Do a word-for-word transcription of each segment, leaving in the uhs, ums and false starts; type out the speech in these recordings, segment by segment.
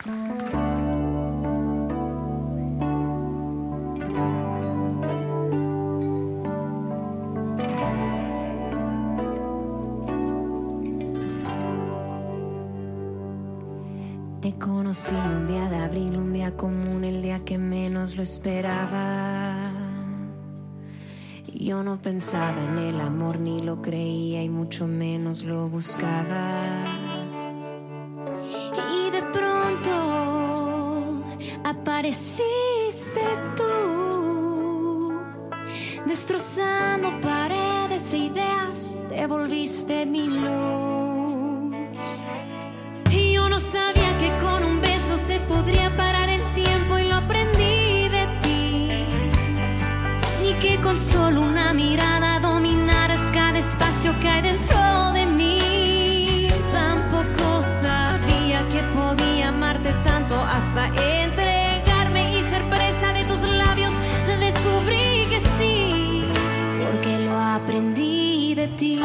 Te conocí un día de abril, un día común, el día que menos lo esperaba. Yo no pensaba en el amor, ni lo creía y mucho menos lo buscaba. Y de pronto apareciste tú, destrozando paredes e ideas, te volviste mi luz. Y yo no sabía que con un beso se podría parar el tiempo, y lo aprendí de ti. Ni que con solo una mirada dominaras cada espacio que hay dentro de mí. Tampoco sabía que podía amarte tanto hasta entregarme y ser presa de tus labios. Descubrí que sí, porque lo aprendí de ti.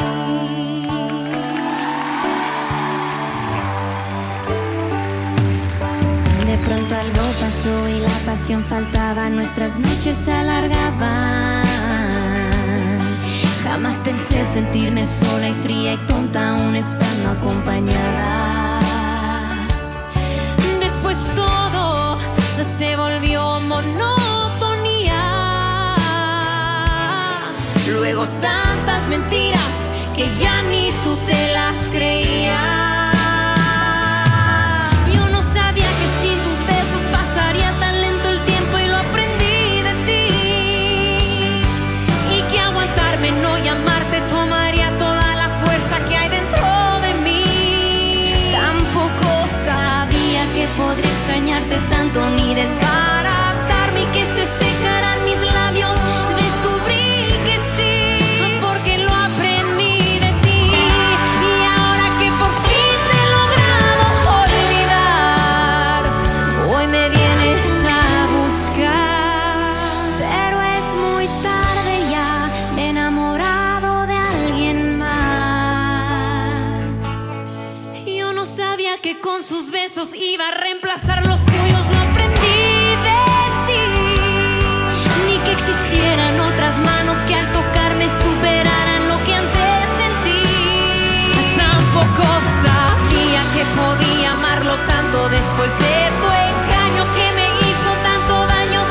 De pronto algo pasó y la pasión faltaba, nuestras noches se alargaban. Jamás pensé sentirme sola y fría y tonta aún estando acompañada. Después todo se volvió monotonía. Luego tantas mentiras que ya ni tú te las creías. Pasaría tan lento el tiempo y lo aprendí de ti. Y que aguantarme, no llamarte, tomaría toda la fuerza que hay dentro de mí. Tampoco sabía que podría extrañarte tanto, ni desbaratarme y que se secaran mis labios. Descubrí que sí, porque lo aprendí de ti. Y ahora que por fin te he logrado olvidar, hoy me vienes a buscar. Pero es muy tarde ya, me he enamorado de alguien más. Yo no sabía que con sus besos iba a reemplazar los tuyos. Lo aprendí de ti. Ni que existieran otras manos que al tocarme superaran lo que antes sentí. Tampoco sabía que podía amarlo tanto después de tu engaño que me hizo tanto daño.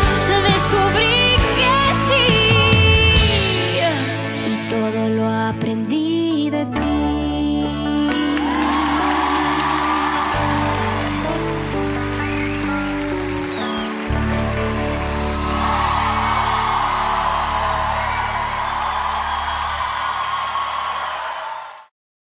Descubrí que sí, y todo lo aprendí